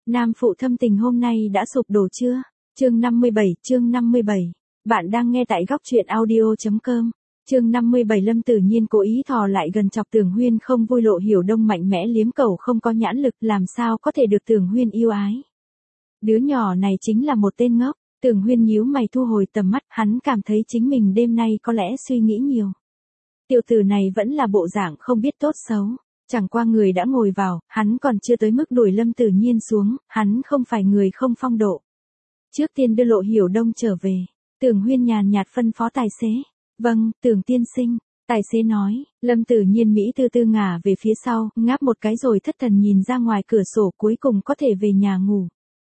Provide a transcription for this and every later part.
Nam phụ thâm tình hôm nay đã sụp đổ chưa? Chương 57. Bạn đang nghe tại góc truyện audio.com. Chương 57 Lâm Tử Nhiên cố ý thò lại gần chọc Tưởng Huyên không vui. Lộ Hiểu Đông mạnh mẽ liếm cẩu không có nhãn lực, làm sao có thể được Tưởng Huyên yêu ái. Đứa nhỏ này chính là một tên ngốc. Tưởng Huyên nhíu mày thu hồi tầm mắt, hắn cảm thấy chính mình đêm nay có lẽ suy nghĩ nhiều. Tiểu tử này vẫn là bộ dạng không biết tốt xấu. Chẳng qua người đã ngồi vào, hắn còn chưa tới mức đuổi Lâm Tử Nhiên xuống, hắn không phải người không phong độ. Trước tiên đưa Lộ Hiểu Đông trở về, Tưởng Huyên nhàn nhạt phân phó tài xế. Vâng, Tưởng tiên sinh, tài xế nói. Lâm Tử Nhiên Mỹ tư tư ngả về phía sau, ngáp một cái rồi thất thần nhìn ra ngoài cửa sổ, cuối cùng có thể về nhà ngủ.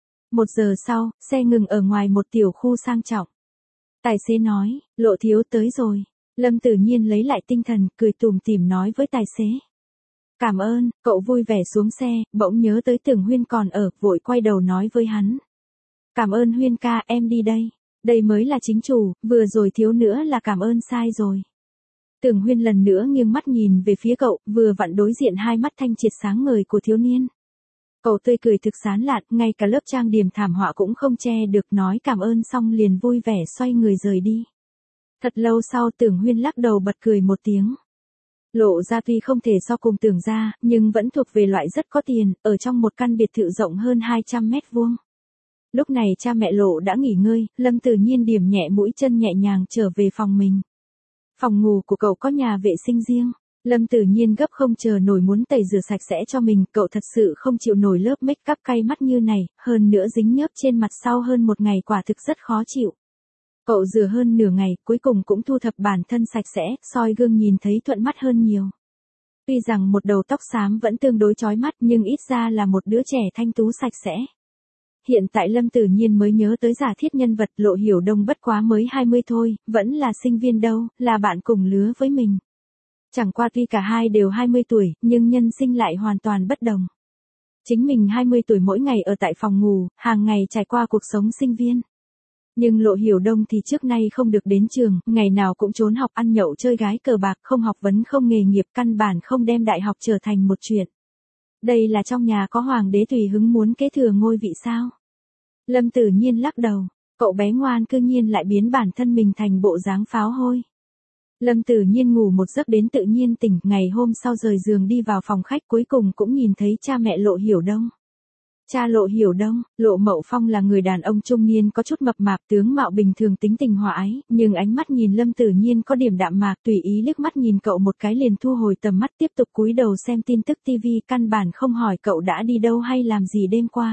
1 giờ sau, xe ngừng ở ngoài một tiểu khu sang trọng. Tài xế nói, Lộ thiếu tới rồi. Lâm Tử Nhiên lấy lại tinh thần, cười tủm tỉm nói với tài xế. Cảm ơn, cậu vui vẻ xuống xe, bỗng nhớ tới Tưởng Huyên còn ở, vội quay đầu nói với hắn. Cảm ơn Huyên ca, em đi đây. Đây mới là chính chủ, vừa rồi thiếu nữa là cảm ơn sai rồi. Tưởng Huyên lần nữa nghiêng mắt nhìn về phía cậu, vừa vặn đối diện hai mắt thanh triệt sáng ngời của thiếu niên. Cậu tươi cười thực sán lạn, ngay cả lớp trang điểm thảm họa cũng không che được, nói cảm ơn xong liền vui vẻ xoay người rời đi. Thật lâu sau Tưởng Huyên lắc đầu bật cười một tiếng. Lộ ra tuy không thể so cùng Tưởng gia, nhưng vẫn thuộc về loại rất có tiền, ở trong một căn biệt thự rộng hơn 200 mét vuông. Lúc này cha mẹ Lộ đã nghỉ ngơi, Lâm Tử Nhiên điểm nhẹ mũi chân nhẹ nhàng trở về phòng mình. Phòng ngủ của cậu có nhà vệ sinh riêng. Lâm Tử Nhiên gấp không chờ nổi muốn tẩy rửa sạch sẽ cho mình, cậu thật sự không chịu nổi lớp make up cay mắt như này, hơn nữa dính nhớp trên mặt sau hơn một ngày quả thực rất khó chịu. Cậu rửa hơn nửa ngày, cuối cùng cũng thu thập bản thân sạch sẽ, soi gương nhìn thấy thuận mắt hơn nhiều. Tuy rằng một đầu tóc xám vẫn tương đối chói mắt nhưng ít ra là một đứa trẻ thanh tú sạch sẽ. Hiện tại Lâm Tử Nhiên mới nhớ tới giả thiết nhân vật Lộ Hiểu Đông bất quá mới 20 thôi, vẫn là sinh viên đâu, là bạn cùng lứa với mình. Chẳng qua tuy cả hai đều 20 tuổi, nhưng nhân sinh lại hoàn toàn bất đồng. Chính mình 20 tuổi mỗi ngày ở tại phòng ngủ, hàng ngày trải qua cuộc sống sinh viên. Nhưng Lộ Hiểu Đông thì trước nay không được đến trường, ngày nào cũng trốn học ăn nhậu chơi gái cờ bạc, không học vấn không nghề nghiệp, căn bản không đem đại học trở thành một chuyện. Đây là trong nhà có hoàng đế tùy hứng muốn kế thừa ngôi vị sao? Lâm Tử Nhiên lắc đầu, cậu bé ngoan cư nhiên lại biến bản thân mình thành bộ dáng pháo hôi. Lâm Tử Nhiên ngủ một giấc đến tự nhiên tỉnh, ngày hôm sau rời giường đi vào phòng khách cuối cùng cũng nhìn thấy cha mẹ Lộ Hiểu Đông. Cha Lộ Hiểu Đông, Lộ Mậu Phong là người đàn ông trung niên có chút mập mạp, tướng mạo bình thường, tính tình hòa ái, nhưng ánh mắt nhìn Lâm Tử Nhiên có điểm đạm mạc, tùy ý liếc mắt nhìn cậu một cái liền thu hồi tầm mắt tiếp tục cúi đầu xem tin tức TV, căn bản không hỏi cậu đã đi đâu hay làm gì đêm qua.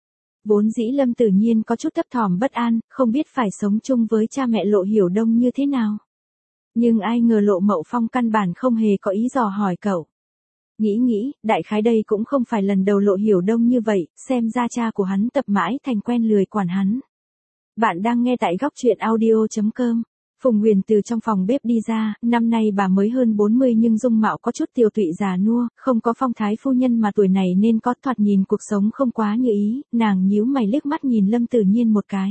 Vốn dĩ Lâm Tử Nhiên có chút thấp thỏm bất an, không biết phải sống chung với cha mẹ Lộ Hiểu Đông như thế nào. Nhưng ai ngờ Lộ Mậu Phong căn bản không hề có ý dò hỏi cậu. Nghĩ, đại khái đây cũng không phải lần đầu Lộ Hiểu Đông như vậy, xem ra cha của hắn tập mãi thành quen lười quản hắn. Bạn đang nghe tại góc truyện audio.com. Phùng Huyền từ trong phòng bếp đi ra, năm nay bà mới hơn 40 nhưng dung mạo có chút tiều tụy già nua, không có phong thái phu nhân mà tuổi này nên có, thoạt nhìn cuộc sống không quá như ý, nàng nhíu mày liếc mắt nhìn Lâm Tử Nhiên một cái.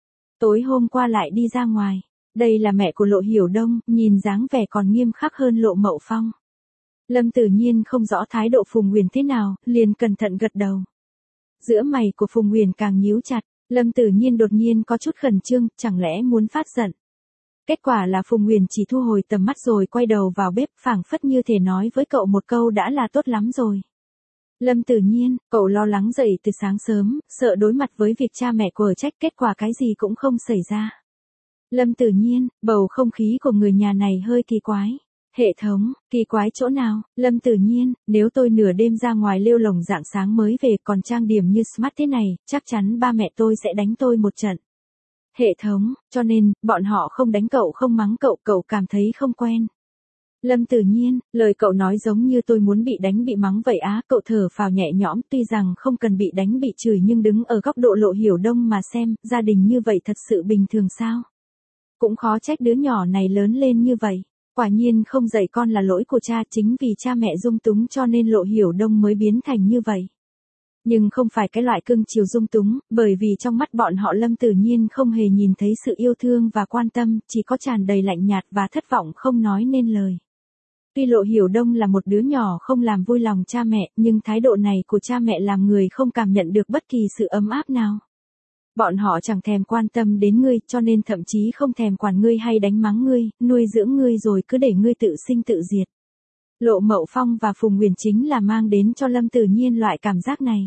Tối hôm qua lại đi ra ngoài, đây là mẹ của Lộ Hiểu Đông, nhìn dáng vẻ còn nghiêm khắc hơn Lộ Mậu Phong. Lâm Tử Nhiên không rõ thái độ Phùng Huyền thế nào, liền cẩn thận gật đầu. Giữa mày của Phùng Huyền càng nhíu chặt, Lâm Tử Nhiên đột nhiên có chút khẩn trương, chẳng lẽ muốn phát giận. Kết quả là Phùng Huyền chỉ thu hồi tầm mắt rồi quay đầu vào bếp, phảng phất như thể nói với cậu một câu đã là tốt lắm rồi. Lâm Tử Nhiên, cậu lo lắng dậy từ sáng sớm, sợ đối mặt với việc cha mẹ quở trách, kết quả cái gì cũng không xảy ra. Lâm Tử Nhiên, bầu không khí của người nhà này hơi kỳ quái. Hệ thống, kỳ quái chỗ nào? Lâm Tử Nhiên, nếu tôi nửa đêm ra ngoài lêu lồng rạng sáng mới về còn trang điểm như smart thế này, chắc chắn ba mẹ tôi sẽ đánh tôi một trận. Hệ thống, cho nên, bọn họ không đánh cậu không mắng cậu, cậu cảm thấy không quen. Lâm Tử Nhiên, lời cậu nói giống như tôi muốn bị đánh bị mắng vậy á, cậu thở phào nhẹ nhõm, tuy rằng không cần bị đánh bị chửi nhưng đứng ở góc độ Lộ Hiểu Đông mà xem, gia đình như vậy thật sự bình thường sao? Cũng khó trách đứa nhỏ này lớn lên như vậy. Quả nhiên không dạy con là lỗi của cha, chính vì cha mẹ dung túng cho nên Lộ Hiểu Đông mới biến thành như vậy. Nhưng không phải cái loại cưng chiều dung túng, bởi vì trong mắt bọn họ Lâm Tử Nhiên không hề nhìn thấy sự yêu thương và quan tâm, chỉ có tràn đầy lạnh nhạt và thất vọng không nói nên lời. Tuy Lộ Hiểu Đông là một đứa nhỏ không làm vui lòng cha mẹ, nhưng thái độ này của cha mẹ làm người không cảm nhận được bất kỳ sự ấm áp nào. Bọn họ chẳng thèm quan tâm đến ngươi, cho nên thậm chí không thèm quản ngươi hay đánh mắng ngươi, nuôi dưỡng ngươi rồi cứ để ngươi tự sinh tự diệt. Lộ Mậu Phong và Phùng Huyền chính là mang đến cho Lâm Tử Nhiên loại cảm giác này.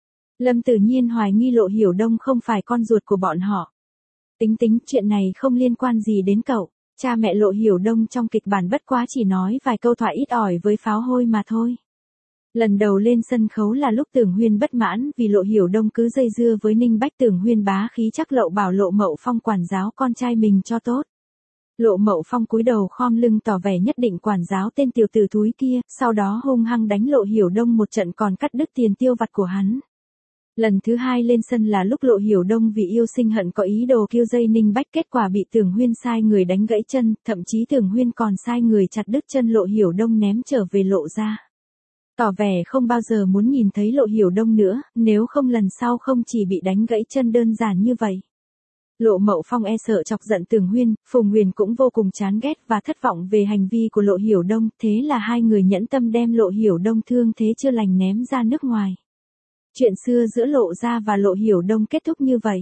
Lâm Tử Nhiên hoài nghi Lộ Hiểu Đông không phải con ruột của bọn họ. Tính, chuyện này không liên quan gì đến cậu. Cha mẹ Lộ Hiểu Đông trong kịch bản bất quá chỉ nói vài câu thoại ít ỏi với pháo hôi mà thôi. Lần đầu lên sân khấu là lúc Tưởng Huyên bất mãn vì Lộ Hiểu Đông cứ dây dưa với Ninh Bách. Tưởng Huyên bá khí chắc lậu bảo Lộ Mậu Phong quản giáo con trai mình cho tốt. Lộ Mậu Phong cúi đầu khom lưng tỏ vẻ nhất định quản giáo tên tiểu tử thúi kia, sau đó hung hăng đánh Lộ Hiểu Đông một trận còn cắt đứt tiền tiêu vặt của hắn. Lần thứ hai lên sân là lúc Lộ Hiểu Đông vì yêu sinh hận có ý đồ kêu dây Ninh Bách, kết quả bị Tưởng Huyên sai người đánh gãy chân, thậm chí Tưởng Huyên còn sai người chặt đứt chân Lộ Hiểu Đông ném trở về Lộ ra. Tỏ vẻ không bao giờ muốn nhìn thấy Lộ Hiểu Đông nữa, nếu không lần sau không chỉ bị đánh gãy chân đơn giản như vậy. Lộ Mậu Phong e sợ chọc giận Tưởng Huyên, Phùng Huyền cũng vô cùng chán ghét và thất vọng về hành vi của Lộ Hiểu Đông, thế là hai người nhẫn tâm đem Lộ Hiểu Đông thương thế chưa lành ném ra nước ngoài. Chuyện xưa giữa Lộ Gia và Lộ Hiểu Đông kết thúc như vậy.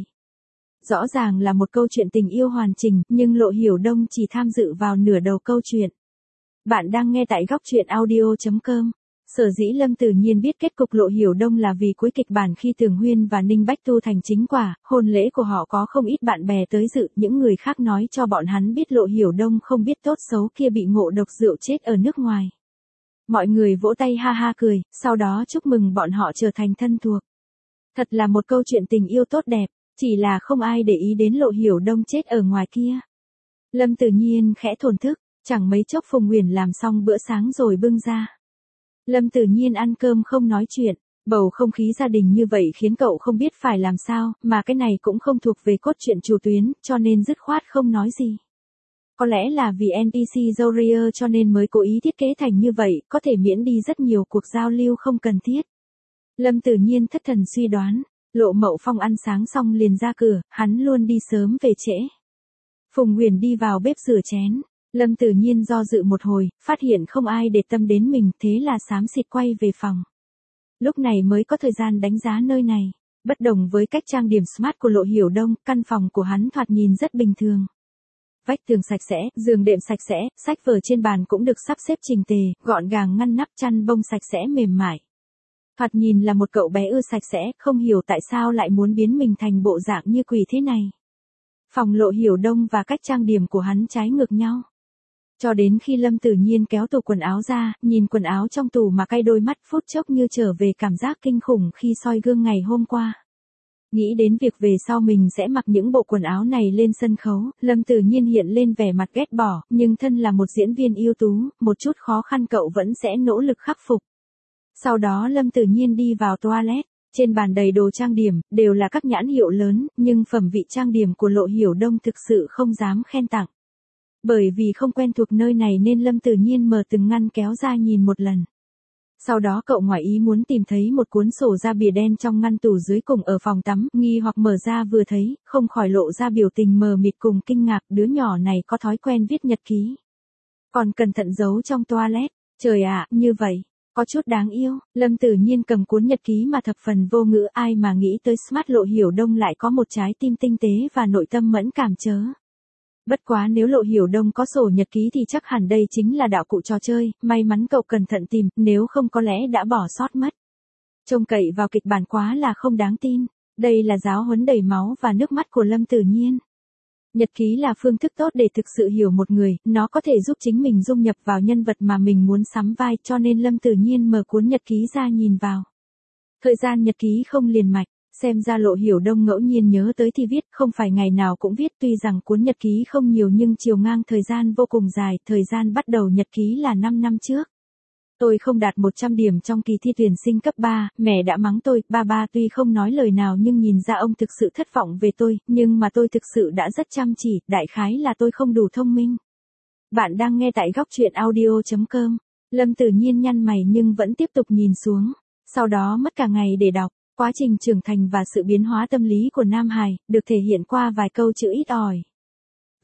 Rõ ràng là một câu chuyện tình yêu hoàn chỉnh, nhưng Lộ Hiểu Đông chỉ tham dự vào nửa đầu câu chuyện. Bạn đang nghe tại góc truyện audio.com. Sở dĩ Lâm Tử Nhiên biết kết cục Lộ Hiểu Đông là vì cuối kịch bản khi Tưởng Huyên và Ninh Bách tu thành chính quả, hôn lễ của họ có không ít bạn bè tới dự, những người khác nói cho bọn hắn biết Lộ Hiểu Đông không biết tốt xấu kia bị ngộ độc rượu chết ở nước ngoài. Mọi người vỗ tay ha ha cười, sau đó chúc mừng bọn họ trở thành thân thuộc. Thật là một câu chuyện tình yêu tốt đẹp, chỉ là không ai để ý đến Lộ Hiểu Đông chết ở ngoài kia. Lâm Tử Nhiên khẽ thổn thức, chẳng mấy chốc Phùng Huyền làm xong bữa sáng rồi bưng ra. Lâm Tử Nhiên ăn cơm không nói chuyện, bầu không khí gia đình như vậy khiến cậu không biết phải làm sao, mà cái này cũng không thuộc về cốt truyện chủ tuyến, cho nên dứt khoát không nói gì. Có lẽ là vì NPC Zoria cho nên mới cố ý thiết kế thành như vậy, có thể miễn đi rất nhiều cuộc giao lưu không cần thiết. Lâm Tử Nhiên thất thần suy đoán, Lộ Mậu Phong ăn sáng xong liền ra cửa, hắn luôn đi sớm về trễ. Phùng Huyền đi vào bếp rửa chén. Lâm Tử Nhiên do dự một hồi, phát hiện không ai để tâm đến mình, thế là xám xịt quay về phòng. Lúc này mới có thời gian đánh giá nơi này. Bất đồng với cách trang điểm smart của Lộ Hiểu Đông, căn phòng của hắn thoạt nhìn rất bình thường. Vách tường sạch sẽ, giường đệm sạch sẽ, sách vở trên bàn cũng được sắp xếp chỉnh tề, gọn gàng ngăn nắp, chăn bông sạch sẽ mềm mại. Thoạt nhìn là một cậu bé ưa sạch sẽ, không hiểu tại sao lại muốn biến mình thành bộ dạng như quỷ thế này. Phòng Lộ Hiểu Đông và cách trang điểm của hắn trái ngược nhau. Cho đến khi Lâm Tử Nhiên kéo tủ quần áo ra, nhìn quần áo trong tủ mà cay đôi mắt, phút chốc như trở về cảm giác kinh khủng khi soi gương ngày hôm qua. Nghĩ đến việc về sau mình sẽ mặc những bộ quần áo này lên sân khấu, Lâm Tử Nhiên hiện lên vẻ mặt ghét bỏ, nhưng thân là một diễn viên ưu tú, một chút khó khăn cậu vẫn sẽ nỗ lực khắc phục. Sau đó Lâm Tử Nhiên đi vào toilet, trên bàn đầy đồ trang điểm, đều là các nhãn hiệu lớn, nhưng phẩm vị trang điểm của Lộ Hiểu Đông thực sự không dám khen tặng. Bởi vì không quen thuộc nơi này nên Lâm Tử Nhiên mở từng ngăn kéo ra nhìn một lần. Sau đó cậu ngoại ý muốn tìm thấy một cuốn sổ da bìa đen trong ngăn tủ dưới cùng ở phòng tắm, nghi hoặc mở ra vừa thấy, không khỏi lộ ra biểu tình mờ mịt cùng kinh ngạc, đứa nhỏ này có thói quen viết nhật ký. Còn cẩn thận giấu trong toilet, trời ạ, như vậy, có chút đáng yêu. Lâm Tử Nhiên cầm cuốn nhật ký mà thập phần vô ngữ, ai mà nghĩ tới smart Lộ Hiểu Đông lại có một trái tim tinh tế và nội tâm mẫn cảm chớ. Bất quá nếu Lộ Hiểu Đông có sổ nhật ký thì chắc hẳn đây chính là đạo cụ trò chơi, may mắn cậu cẩn thận tìm, nếu không có lẽ đã bỏ sót mất. Trông cậy vào kịch bản quá là không đáng tin, đây là giáo huấn đầy máu và nước mắt của Lâm Tử Nhiên. Nhật ký là phương thức tốt để thực sự hiểu một người, nó có thể giúp chính mình dung nhập vào nhân vật mà mình muốn sắm vai, cho nên Lâm Tử Nhiên mở cuốn nhật ký ra nhìn vào. Thời gian nhật ký không liền mạch. Xem ra Lộ Hiểu Đông ngẫu nhiên nhớ tới thì viết, không phải ngày nào cũng viết, tuy rằng cuốn nhật ký không nhiều nhưng chiều ngang thời gian vô cùng dài, thời gian bắt đầu nhật ký là 5 năm trước. Tôi không đạt 100 điểm trong kỳ thi tuyển sinh cấp 3, mẹ đã mắng tôi, ba tuy không nói lời nào nhưng nhìn ra ông thực sự thất vọng về tôi, nhưng mà tôi thực sự đã rất chăm chỉ, đại khái là tôi không đủ thông minh. Bạn đang nghe tại góc truyện audio.com. Lâm Tử Nhiên nhăn mày nhưng vẫn tiếp tục nhìn xuống, sau đó mất cả ngày để đọc. Quá trình trưởng thành và sự biến hóa tâm lý của Nam Hải, được thể hiện qua vài câu chữ ít ỏi.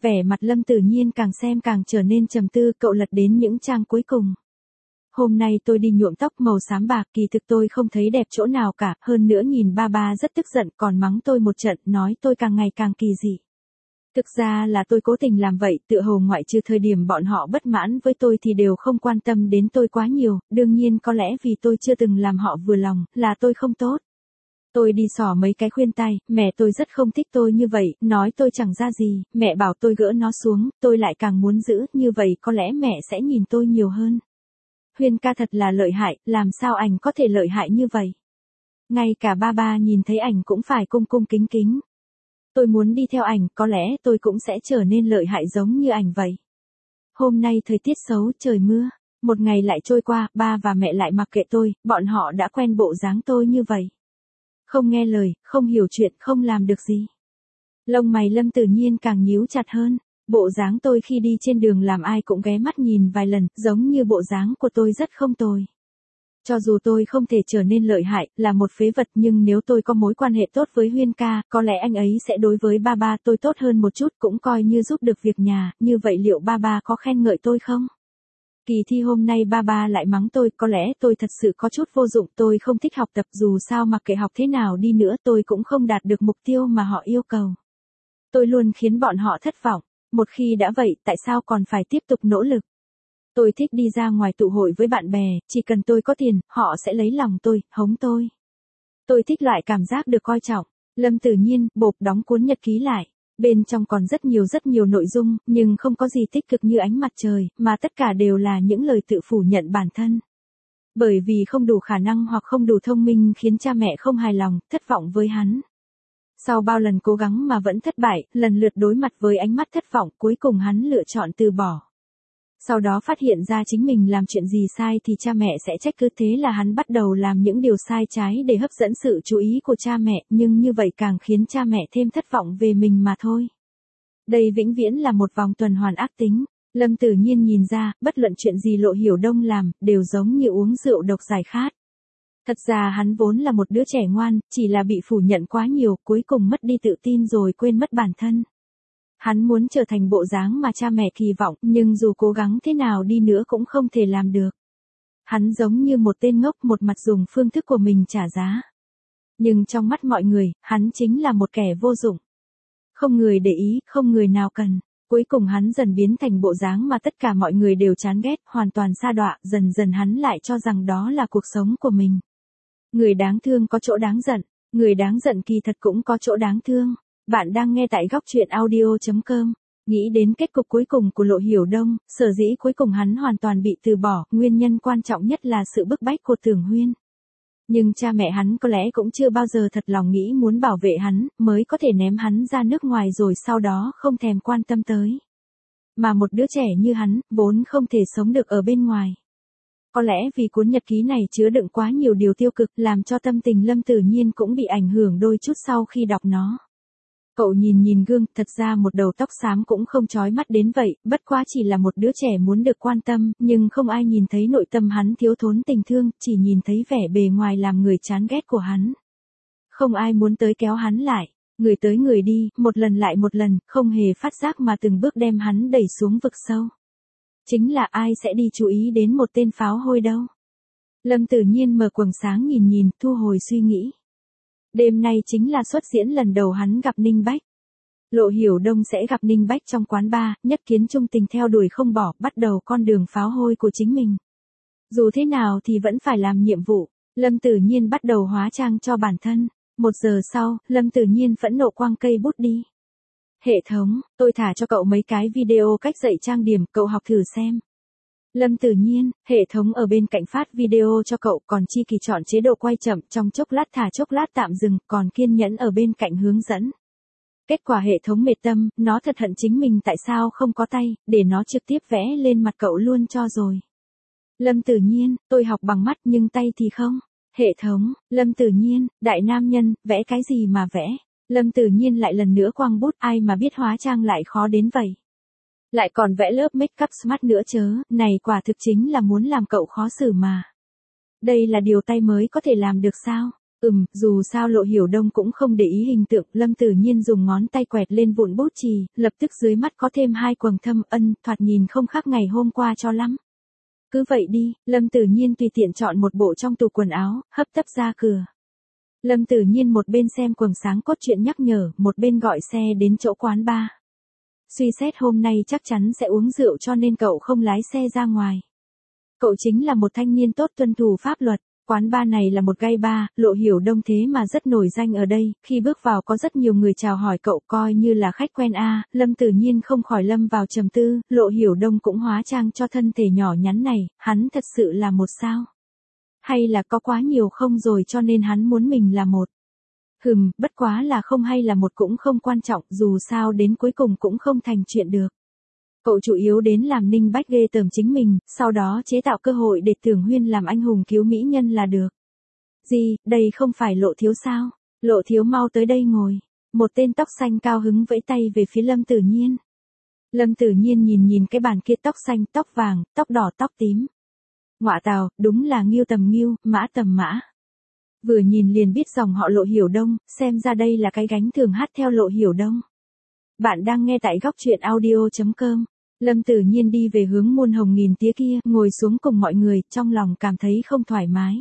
Vẻ mặt Lâm Tử Nhiên càng xem càng trở nên trầm tư, cậu lật đến những trang cuối cùng. Hôm nay tôi đi nhuộm tóc màu xám bạc, kỳ thực tôi không thấy đẹp chỗ nào cả, hơn nữa nhìn ba ba rất tức giận còn mắng tôi một trận, nói tôi càng ngày càng kỳ dị. Thực ra là tôi cố tình làm vậy, tựa hồ ngoại trừ thời điểm bọn họ bất mãn với tôi thì đều không quan tâm đến tôi quá nhiều, đương nhiên có lẽ vì tôi chưa từng làm họ vừa lòng, là tôi không tốt. Tôi đi xỏ mấy cái khuyên tai, mẹ tôi rất không thích tôi như vậy, nói tôi chẳng ra gì, mẹ bảo tôi gỡ nó xuống, tôi lại càng muốn giữ, như vậy có lẽ mẹ sẽ nhìn tôi nhiều hơn. Huyên ca thật là lợi hại, làm sao ảnh có thể lợi hại như vậy? Ngay cả ba ba nhìn thấy ảnh cũng phải cung cung kính kính. Tôi muốn đi theo ảnh, có lẽ tôi cũng sẽ trở nên lợi hại giống như ảnh vậy. Hôm nay thời tiết xấu, trời mưa. Một ngày lại trôi qua, ba và mẹ lại mặc kệ tôi, bọn họ đã quen bộ dáng tôi như vậy. Không nghe lời, không hiểu chuyện, không làm được gì. Lông mày Lâm Tử Nhiên càng nhíu chặt hơn. Bộ dáng tôi khi đi trên đường làm ai cũng ghé mắt nhìn vài lần, giống như bộ dáng của tôi rất không tồi. Cho dù tôi không thể trở nên lợi hại, là một phế vật, nhưng nếu tôi có mối quan hệ tốt với Huyên ca, có lẽ anh ấy sẽ đối với ba ba tôi tốt hơn một chút, cũng coi như giúp được việc nhà, như vậy liệu ba ba có khen ngợi tôi không? Kỳ thi hôm nay ba ba lại mắng tôi, có lẽ tôi thật sự có chút vô dụng, tôi không thích học tập, dù sao mặc kệ học thế nào đi nữa tôi cũng không đạt được mục tiêu mà họ yêu cầu. Tôi luôn khiến bọn họ thất vọng, một khi đã vậy, tại sao còn phải tiếp tục nỗ lực? Tôi thích đi ra ngoài tụ hội với bạn bè, chỉ cần tôi có tiền, họ sẽ lấy lòng tôi, hống tôi. Tôi thích loại cảm giác được coi trọng. Lâm Tử Nhiên, bộp đóng cuốn nhật ký lại. Bên trong còn rất nhiều nội dung, nhưng không có gì tích cực như ánh mặt trời, mà tất cả đều là những lời tự phủ nhận bản thân. Bởi vì không đủ khả năng hoặc không đủ thông minh khiến cha mẹ không hài lòng, thất vọng với hắn. Sau bao lần cố gắng mà vẫn thất bại, lần lượt đối mặt với ánh mắt thất vọng, cuối cùng hắn lựa chọn từ bỏ. Sau đó phát hiện ra chính mình làm chuyện gì sai thì cha mẹ sẽ trách, cứ thế là hắn bắt đầu làm những điều sai trái để hấp dẫn sự chú ý của cha mẹ, nhưng như vậy càng khiến cha mẹ thêm thất vọng về mình mà thôi. Đây vĩnh viễn là một vòng tuần hoàn ác tính. Lâm Tử Nhiên nhìn ra, bất luận chuyện gì Lộ Hiểu Đông làm, đều giống như uống rượu độc giải khát. Thật ra hắn vốn là một đứa trẻ ngoan, chỉ là bị phủ nhận quá nhiều, cuối cùng mất đi tự tin rồi quên mất bản thân. Hắn muốn trở thành bộ dáng mà cha mẹ kỳ vọng, nhưng dù cố gắng thế nào đi nữa cũng không thể làm được. Hắn giống như một tên ngốc, một mặt dùng phương thức của mình trả giá. Nhưng trong mắt mọi người, hắn chính là một kẻ vô dụng. Không người để ý, không người nào cần. Cuối cùng hắn dần biến thành bộ dáng mà tất cả mọi người đều chán ghét, hoàn toàn sa đọa, dần dần hắn lại cho rằng đó là cuộc sống của mình. Người đáng thương có chỗ đáng giận, người đáng giận kỳ thật cũng có chỗ đáng thương. Bạn đang nghe tại góc truyện audio.com. Nghĩ đến kết cục cuối cùng của Lộ Hiểu Đông, sở dĩ cuối cùng hắn hoàn toàn bị từ bỏ, nguyên nhân quan trọng nhất là sự bức bách của Tưởng Huyên. Nhưng cha mẹ hắn có lẽ cũng chưa bao giờ thật lòng nghĩ muốn bảo vệ hắn, mới có thể ném hắn ra nước ngoài rồi sau đó không thèm quan tâm tới. Mà một đứa trẻ như hắn, vốn không thể sống được ở bên ngoài. Có lẽ vì cuốn nhật ký này chứa đựng quá nhiều điều tiêu cực, làm cho tâm tình Lâm Tử Nhiên cũng bị ảnh hưởng đôi chút sau khi đọc nó. Cậu nhìn gương, thật ra một đầu tóc xám cũng không chói mắt đến vậy, bất quá chỉ là một đứa trẻ muốn được quan tâm, nhưng không ai nhìn thấy nội tâm hắn thiếu thốn tình thương, chỉ nhìn thấy vẻ bề ngoài làm người chán ghét của hắn. Không ai muốn tới kéo hắn lại, người tới người đi, một lần lại một lần, không hề phát giác mà từng bước đem hắn đẩy xuống vực sâu. Chính là ai sẽ đi chú ý đến một tên pháo hôi đâu. Lâm Tử Nhiên mở quầng sáng nhìn, thu hồi suy nghĩ. Đêm nay chính là xuất diễn lần đầu hắn gặp Ninh Bách. Lộ Hiểu Đông sẽ gặp Ninh Bách trong quán bar, nhất kiến trung tình theo đuổi không bỏ, bắt đầu con đường pháo hôi của chính mình. Dù thế nào thì vẫn phải làm nhiệm vụ. Lâm Tử Nhiên bắt đầu hóa trang cho bản thân. 1 giờ sau, Lâm Tử Nhiên phẫn nộ quăng cây bút đi. Hệ thống, tôi thả cho cậu mấy cái video cách dạy trang điểm, cậu học thử xem. Lâm Tử Nhiên, hệ thống ở bên cạnh phát video cho cậu, còn Chi Kỳ chọn chế độ quay chậm, trong chốc lát thả chốc lát tạm dừng, còn Kiên Nhẫn ở bên cạnh hướng dẫn. Kết quả hệ thống mệt tâm, nó thật hận chính mình tại sao không có tay, để nó trực tiếp vẽ lên mặt cậu luôn cho rồi. Lâm Tử Nhiên, tôi học bằng mắt nhưng tay thì không. Hệ thống, Lâm Tử Nhiên, đại nam nhân, vẽ cái gì mà vẽ. Lâm Tử Nhiên lại lần nữa quăng bút, ai mà biết hóa trang lại khó đến vậy. Lại còn vẽ lớp make up smart nữa chớ, này quả thực chính là muốn làm cậu khó xử mà. Đây là điều tay mới có thể làm được sao? Dù sao Lộ Hiểu Đông cũng không để ý hình tượng, Lâm Tử Nhiên dùng ngón tay quẹt lên vụn bút chì, lập tức dưới mắt có thêm 2 quầng thâm, thoạt nhìn không khác ngày hôm qua cho lắm. Cứ vậy đi, Lâm Tử Nhiên tùy tiện chọn một bộ trong tủ quần áo, hấp tấp ra cửa. Lâm Tử Nhiên một bên xem quầng sáng cốt truyện nhắc nhở, một bên gọi xe đến chỗ quán bar. Suy xét hôm nay chắc chắn sẽ uống rượu cho nên cậu không lái xe ra ngoài. Cậu chính là một thanh niên tốt tuân thủ pháp luật. Quán bar này là một gay bar, Lộ Hiểu Đông thế mà rất nổi danh ở đây, khi bước vào có rất nhiều người chào hỏi cậu coi như là khách quen Lâm Tử Nhiên không khỏi lâm vào trầm tư, Lộ Hiểu Đông cũng hóa trang cho thân thể nhỏ nhắn này, hắn thật sự là một sao? Hay là có quá nhiều không rồi cho nên hắn muốn mình là một? Bất quá là không hay là một cũng không quan trọng, dù sao đến cuối cùng cũng không thành chuyện được. Cậu chủ yếu đến làm Ninh Bách ghê tởm chính mình, sau đó chế tạo cơ hội để Tưởng Huyên làm anh hùng cứu mỹ nhân là được. Gì, đây không phải Lộ thiếu sao? Lộ thiếu mau tới đây ngồi. Một tên tóc xanh cao hứng vẫy tay về phía Lâm Tử Nhiên. Lâm Tử Nhiên nhìn cái bàn kia, tóc xanh, tóc vàng, tóc đỏ, tóc tím. Ngọa tào, đúng là Ngưu tầm Ngưu, Mã tầm Mã. Vừa nhìn liền biết dòng họ Lộ Hiểu Đông, xem ra đây là cái gánh thường hát theo Lộ Hiểu Đông. Bạn đang nghe tại góc truyện audio.com. Lâm Tử Nhiên đi về hướng muôn hồng nghìn tía kia, ngồi xuống cùng mọi người, trong lòng cảm thấy không thoải mái.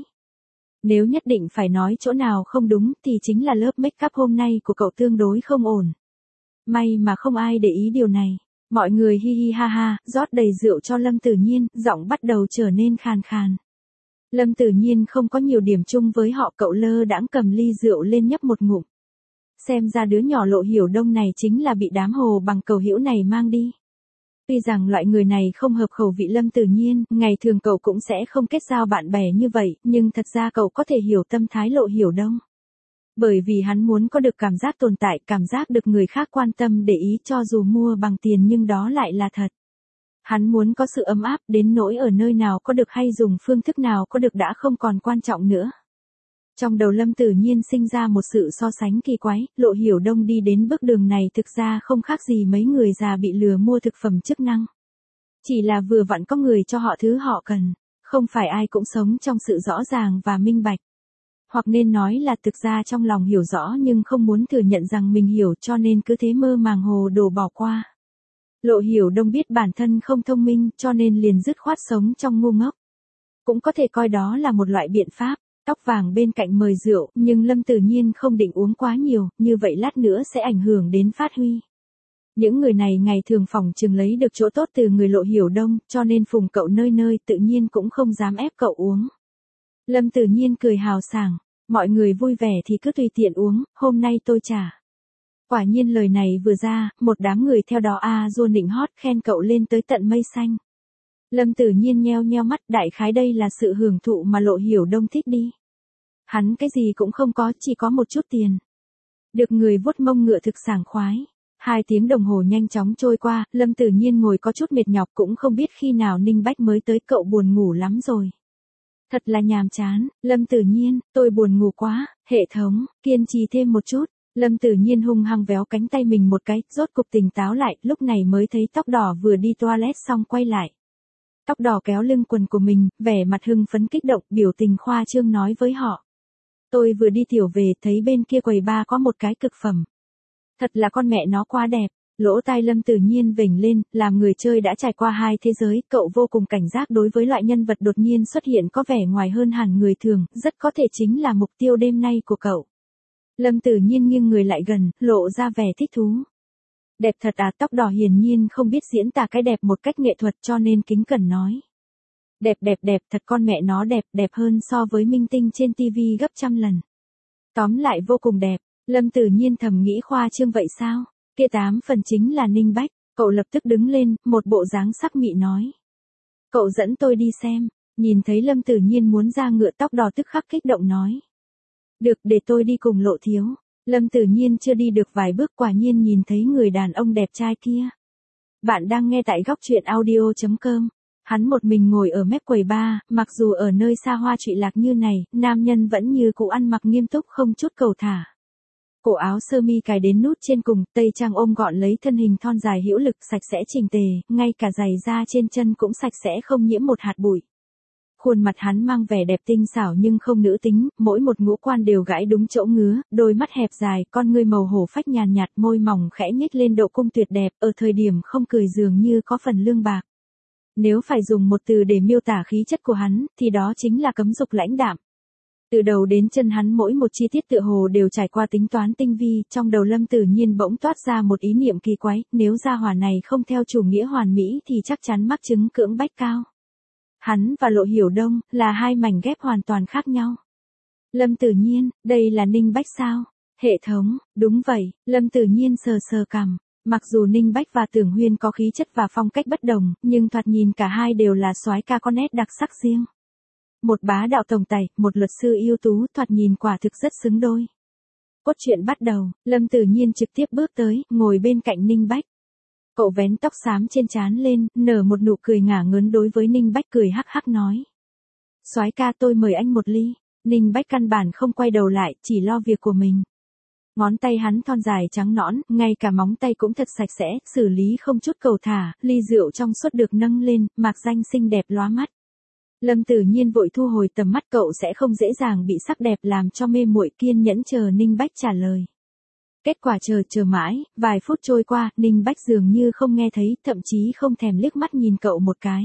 Nếu nhất định phải nói chỗ nào không đúng thì chính là lớp make up hôm nay của cậu tương đối không ổn. May mà không ai để ý điều này. Mọi người hi hi ha ha, rót đầy rượu cho Lâm Tử Nhiên, giọng bắt đầu trở nên khàn khàn. Lâm Tử Nhiên không có nhiều điểm chung với họ, cậu lơ đãng cầm ly rượu lên nhấp một ngụm. Xem ra đứa nhỏ Lộ Hiểu Đông này chính là bị đám hồ bằng cầu hữu này mang đi. Tuy rằng loại người này không hợp khẩu vị Lâm Tử Nhiên, ngày thường cậu cũng sẽ không kết giao bạn bè như vậy, nhưng thật ra cậu có thể hiểu tâm thái Lộ Hiểu Đông. Bởi vì hắn muốn có được cảm giác tồn tại, cảm giác được người khác quan tâm để ý cho dù mua bằng tiền nhưng đó lại là thật. Hắn muốn có sự ấm áp đến nỗi ở nơi nào có được hay dùng phương thức nào có được đã không còn quan trọng nữa. Trong đầu Lâm Tử Nhiên sinh ra một sự so sánh kỳ quái, Lộ Hiểu Đông đi đến bước đường này thực ra không khác gì mấy người già bị lừa mua thực phẩm chức năng. Chỉ là vừa vặn có người cho họ thứ họ cần, không phải ai cũng sống trong sự rõ ràng và minh bạch. Hoặc nên nói là thực ra trong lòng hiểu rõ nhưng không muốn thừa nhận rằng mình hiểu cho nên cứ thế mơ màng hồ đồ bỏ qua. Lộ Hiểu Đông biết bản thân không thông minh cho nên liền dứt khoát sống trong ngu ngốc. Cũng có thể coi đó là một loại biện pháp. Tóc vàng bên cạnh mời rượu, nhưng Lâm Tử Nhiên không định uống quá nhiều, như vậy lát nữa sẽ ảnh hưởng đến phát huy. Những người này ngày thường phỏng chừng lấy được chỗ tốt từ người Lộ Hiểu Đông, cho nên phùng cậu nơi nơi tự nhiên cũng không dám ép cậu uống. Lâm Tử Nhiên cười hào sảng, mọi người vui vẻ thì cứ tùy tiện uống, hôm nay tôi trả. Quả nhiên lời này vừa ra, một đám người theo đó rua nịnh hót khen cậu lên tới tận mây xanh. Lâm Tử Nhiên nheo nheo mắt, đại khái đây là sự hưởng thụ mà Lộ Hiểu Đông thích đi. Hắn cái gì cũng không có, chỉ có một chút tiền. Được người vuốt mông ngựa thực sảng khoái. 2 tiếng đồng hồ nhanh chóng trôi qua, Lâm Tử Nhiên ngồi có chút mệt nhọc cũng không biết khi nào Ninh Bách mới tới, cậu buồn ngủ lắm rồi. Thật là nhàm chán, Lâm Tử Nhiên, tôi buồn ngủ quá, hệ thống, kiên trì thêm một chút. Lâm Tử Nhiên hung hăng véo cánh tay mình một cái, rốt cục tỉnh táo lại, lúc này mới thấy tóc đỏ vừa đi toilet xong quay lại. Tóc đỏ kéo lưng quần của mình, vẻ mặt hưng phấn kích động, biểu tình khoa trương nói với họ. Tôi vừa đi tiểu về, thấy bên kia quầy bar có một cái cực phẩm. Thật là con mẹ nó quá đẹp. Lỗ tai Lâm Tử Nhiên vểnh lên, làm người chơi đã trải qua 2 thế giới, cậu vô cùng cảnh giác đối với loại nhân vật đột nhiên xuất hiện có vẻ ngoài hơn hẳn người thường, rất có thể chính là mục tiêu đêm nay của cậu. Lâm Tử Nhiên nghiêng người lại gần, lộ ra vẻ thích thú. Đẹp thật tóc đỏ hiển nhiên không biết diễn tả cái đẹp một cách nghệ thuật cho nên kính cẩn nói. Đẹp thật, con mẹ nó đẹp hơn so với minh tinh trên TV gấp trăm lần. Tóm lại vô cùng đẹp, Lâm Tử Nhiên thầm nghĩ khoa trương vậy sao, kia 8 phần chính là Ninh Bách, cậu lập tức đứng lên, một bộ dáng sắc mị nói. Cậu dẫn tôi đi xem, nhìn thấy Lâm Tử Nhiên muốn ra ngựa, tóc đỏ tức khắc kích động nói. Được, để tôi đi cùng Lộ thiếu. Lâm Tử Nhiên chưa đi được vài bước quả nhiên nhìn thấy người đàn ông đẹp trai kia. Bạn đang nghe tại góc truyện audio.com. Hắn một mình ngồi ở mép quầy bar, mặc dù ở nơi xa hoa trụy lạc như này, nam nhân vẫn như cũ ăn mặc nghiêm túc không chút cầu thả. Cổ áo sơ mi cài đến nút trên cùng, tây trang ôm gọn lấy thân hình thon dài hữu lực, sạch sẽ chỉnh tề, ngay cả giày da trên chân cũng sạch sẽ không nhiễm một hạt bụi. Khuôn mặt hắn mang vẻ đẹp tinh xảo nhưng không nữ tính, mỗi một ngũ quan đều gãi đúng chỗ ngứa, đôi mắt hẹp dài, con ngươi màu hổ phách nhàn nhạt, môi mỏng khẽ nhếch lên độ cung tuyệt đẹp, ở thời điểm không cười dường như có phần lương bạc. Nếu phải dùng một từ để miêu tả khí chất của hắn, thì đó chính là cấm dục lãnh đạm. Từ đầu đến chân hắn mỗi một chi tiết tựa hồ đều trải qua tính toán tinh vi, trong đầu Lâm Tử Nhiên bỗng toát ra một ý niệm kỳ quái, nếu gia hỏa này không theo chủ nghĩa hoàn mỹ thì chắc chắn mắc chứng cưỡng bách cao. Hắn và Lộ Hiểu Đông là hai mảnh ghép hoàn toàn khác nhau. Lâm Tử Nhiên, đây là Ninh Bách sao? Hệ thống, đúng vậy, Lâm Tử Nhiên sờ sờ cằm. Mặc dù Ninh Bách và Tưởng Huyên có khí chất và phong cách bất đồng, nhưng thoạt nhìn cả hai đều là soái ca có nét đặc sắc riêng. Một bá đạo tổng tài, một luật sư ưu tú, thoạt nhìn quả thực rất xứng đôi. Cốt truyện bắt đầu, Lâm Tử Nhiên trực tiếp bước tới, ngồi bên cạnh Ninh Bách. Cậu vén tóc xám trên trán lên, nở một nụ cười ngả ngớn đối với Ninh Bách cười hắc hắc nói. Soái ca tôi mời anh một ly. Ninh Bách căn bản không quay đầu lại, chỉ lo việc của mình. Ngón tay hắn thon dài trắng nõn, ngay cả móng tay cũng thật sạch sẽ, xử lý không chút cầu thả, ly rượu trong suốt được nâng lên, mạc danh xinh đẹp lóa mắt. Lâm Tử Nhiên vội thu hồi tầm mắt, cậu sẽ không dễ dàng bị sắc đẹp làm cho mê muội, kiên nhẫn chờ Ninh Bách trả lời. Kết quả chờ mãi, vài phút trôi qua, Ninh Bách dường như không nghe thấy, thậm chí không thèm liếc mắt nhìn cậu một cái.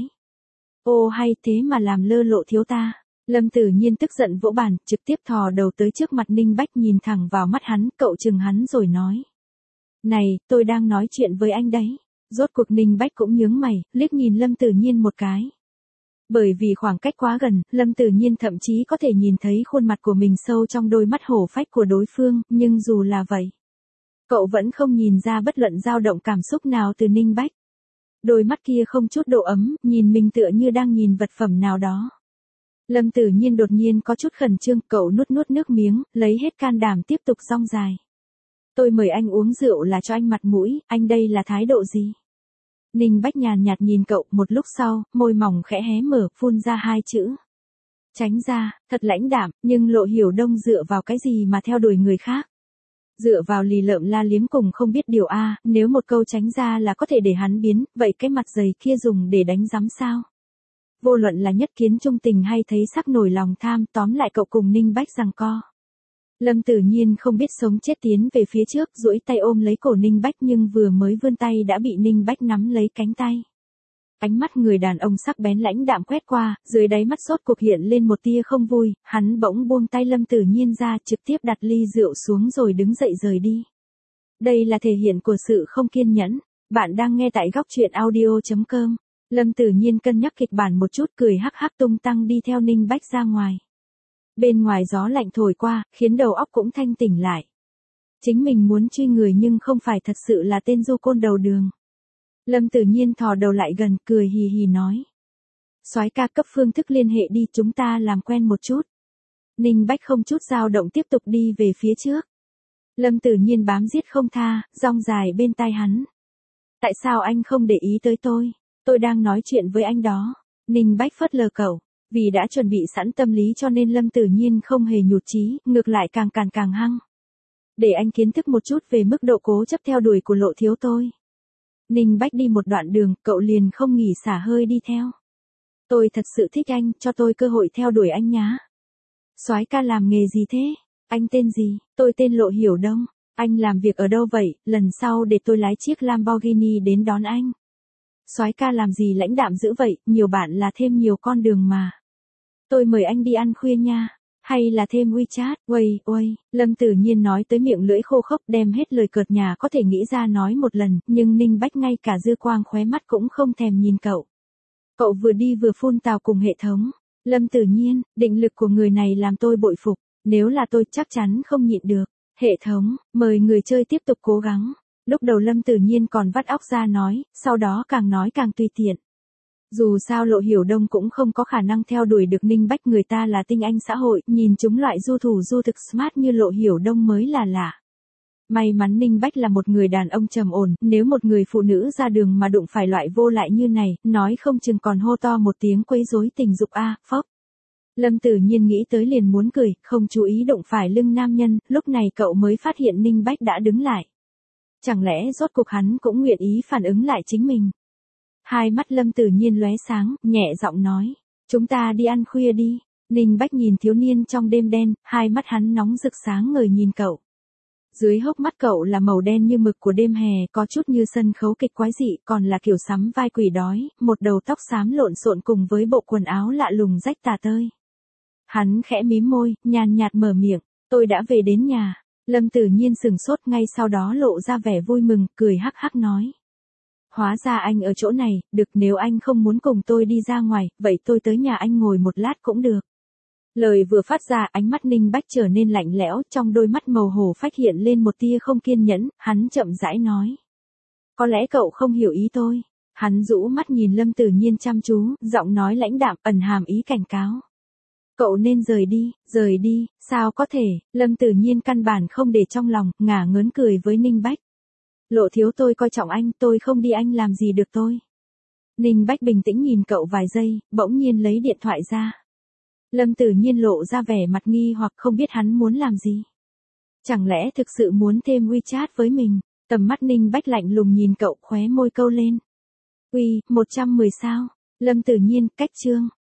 Ô hay thế mà làm lơ lộ thiếu ta. Lâm Tử Nhiên tức giận vỗ bàn, trực tiếp thò đầu tới trước mặt Ninh Bách nhìn thẳng vào mắt hắn, cậu chừng hắn rồi nói. Này, tôi đang nói chuyện với anh đấy. Rốt cuộc Ninh Bách cũng nhướng mày, liếc nhìn Lâm Tử Nhiên một cái. Bởi vì khoảng cách quá gần, Lâm Tử Nhiên thậm chí có thể nhìn thấy khuôn mặt của mình sâu trong đôi mắt hổ phách của đối phương, nhưng dù là vậy, cậu vẫn không nhìn ra bất luận dao động cảm xúc nào từ Ninh Bách. Đôi mắt kia không chút độ ấm, nhìn mình tựa như đang nhìn vật phẩm nào đó. Lâm Tử Nhiên đột nhiên có chút khẩn trương, cậu nuốt nước miếng, lấy hết can đảm tiếp tục rong dài. Tôi mời anh uống rượu là cho anh mặt mũi, anh đây là thái độ gì? Ninh Bách nhàn nhạt nhìn cậu, một lúc sau, môi mỏng khẽ hé mở, phun ra hai chữ. Tránh ra, thật lãnh đạm, nhưng Lộ Hiểu Đông dựa vào cái gì mà theo đuổi người khác? Dựa vào lì lợm la liếm cùng không biết điều a, nếu một câu tránh ra là có thể để hắn biến, vậy cái mặt dày kia dùng để đánh giám sao? Vô luận là nhất kiến trung tình hay thấy sắc nổi lòng tham, tóm lại cậu cùng Ninh Bách giằng co. Lâm Tử Nhiên không biết sống chết tiến về phía trước, duỗi tay ôm lấy cổ Ninh Bách nhưng vừa mới vươn tay đã bị Ninh Bách nắm lấy cánh tay. Ánh mắt người đàn ông sắc bén lãnh đạm quét qua, dưới đáy mắt sốt cuộc hiện lên một tia không vui, hắn bỗng buông tay Lâm Tử Nhiên ra, trực tiếp đặt ly rượu xuống rồi đứng dậy rời đi. Đây là thể hiện của sự không kiên nhẫn. Bạn đang nghe tại góc truyện audio.com. Lâm Tử Nhiên cân nhắc kịch bản một chút, cười hắc hắc tung tăng đi theo Ninh Bách ra ngoài. Bên ngoài gió lạnh thổi qua, khiến đầu óc cũng thanh tỉnh lại. Chính mình muốn truy người nhưng không phải thật sự là tên du côn đầu đường. Lâm Tử Nhiên thò đầu lại gần, cười hì hì nói. Soái ca cấp phương thức liên hệ đi, chúng ta làm quen một chút. Ninh Bách không chút dao động tiếp tục đi về phía trước. Lâm Tử Nhiên bám giết không tha, rong dài bên tai hắn. Tại sao anh không để ý tới tôi? Tôi đang nói chuyện với anh đó. Ninh Bách phớt lờ cậu. Vì đã chuẩn bị sẵn tâm lý cho nên Lâm Tử Nhiên không hề nhụt chí, ngược lại càng hăng. Để anh kiến thức một chút về mức độ cố chấp theo đuổi của Lộ thiếu tôi. Ninh Bách đi một đoạn đường, cậu liền không nghỉ xả hơi đi theo. Tôi thật sự thích anh, cho tôi cơ hội theo đuổi anh nhá. Soái ca làm nghề gì thế? Anh tên gì? Tôi tên Lộ Hiểu Đông. Anh làm việc ở đâu vậy? Lần sau để tôi lái chiếc Lamborghini đến đón anh. Soái ca làm gì lãnh đạm dữ vậy, nhiều bạn là thêm nhiều con đường mà. Tôi mời anh đi ăn khuya nha. Hay là thêm WeChat, uầy, Lâm Tử Nhiên nói tới miệng lưỡi khô khốc, đem hết lời cợt nhà có thể nghĩ ra nói một lần, nhưng Ninh Bách ngay cả dư quang khóe mắt cũng không thèm nhìn cậu. Cậu vừa đi vừa phun tào cùng hệ thống. Lâm Tử Nhiên, định lực của người này làm tôi bội phục, nếu là tôi chắc chắn không nhịn được. Hệ thống, mời người chơi tiếp tục cố gắng. Lúc đầu Lâm Tử Nhiên còn vắt óc ra nói, sau đó càng nói càng tùy tiện. Dù sao Lộ Hiểu Đông cũng không có khả năng theo đuổi được Ninh Bách, người ta là tinh anh xã hội, nhìn chúng loại du thủ du thực smart như Lộ Hiểu Đông mới là lạ. May mắn Ninh Bách là một người đàn ông trầm ổn, nếu một người phụ nữ ra đường mà đụng phải loại vô lại như này, nói không chừng còn hô to một tiếng quấy rối tình dục phốc. Lâm Tử Nhiên nghĩ tới liền muốn cười, không chú ý đụng phải lưng nam nhân, lúc này cậu mới phát hiện Ninh Bách đã đứng lại. Chẳng lẽ rốt cuộc hắn cũng nguyện ý phản ứng lại chính mình? Hai mắt Lâm Tử Nhiên lóe sáng, nhẹ giọng nói. Chúng ta đi ăn khuya đi. Ninh Bách nhìn thiếu niên trong đêm đen, hai mắt hắn nóng rực sáng ngời nhìn cậu. Dưới hốc mắt cậu là màu đen như mực của đêm hè, có chút như sân khấu kịch quái dị, còn là kiểu sắm vai quỷ đói, một đầu tóc xám lộn xộn cùng với bộ quần áo lạ lùng rách tả tơi. Hắn khẽ mím môi, nhàn nhạt mở miệng, tôi đã về đến nhà. Lâm Tử Nhiên sừng sốt, ngay sau đó lộ ra vẻ vui mừng, cười hắc hắc nói. Hóa ra anh ở chỗ này, được, nếu anh không muốn cùng tôi đi ra ngoài, vậy tôi tới nhà anh ngồi một lát cũng được. Lời vừa phát ra, ánh mắt Ninh Bách trở nên lạnh lẽo, trong đôi mắt màu hổ phách hiện lên một tia không kiên nhẫn, hắn chậm rãi nói. Có lẽ cậu không hiểu ý tôi. Hắn rũ mắt nhìn Lâm Tử Nhiên chăm chú, giọng nói lãnh đạm, ẩn hàm ý cảnh cáo. Cậu nên rời đi, sao có thể, Lâm Tử Nhiên căn bản không để trong lòng, ngả ngớn cười với Ninh Bách. Lộ thiếu, tôi coi trọng anh, tôi không đi anh làm gì được tôi. Ninh Bách bình tĩnh nhìn cậu vài giây, bỗng nhiên lấy điện thoại ra. Lâm Tử Nhiên lộ ra vẻ mặt nghi hoặc không biết hắn muốn làm gì. Chẳng lẽ thực sự muốn thêm WeChat với mình? Tầm mắt Ninh Bách lạnh lùng nhìn cậu, khóe môi câu lên. 110 sao? Lâm Tử Nhiên, cách chương.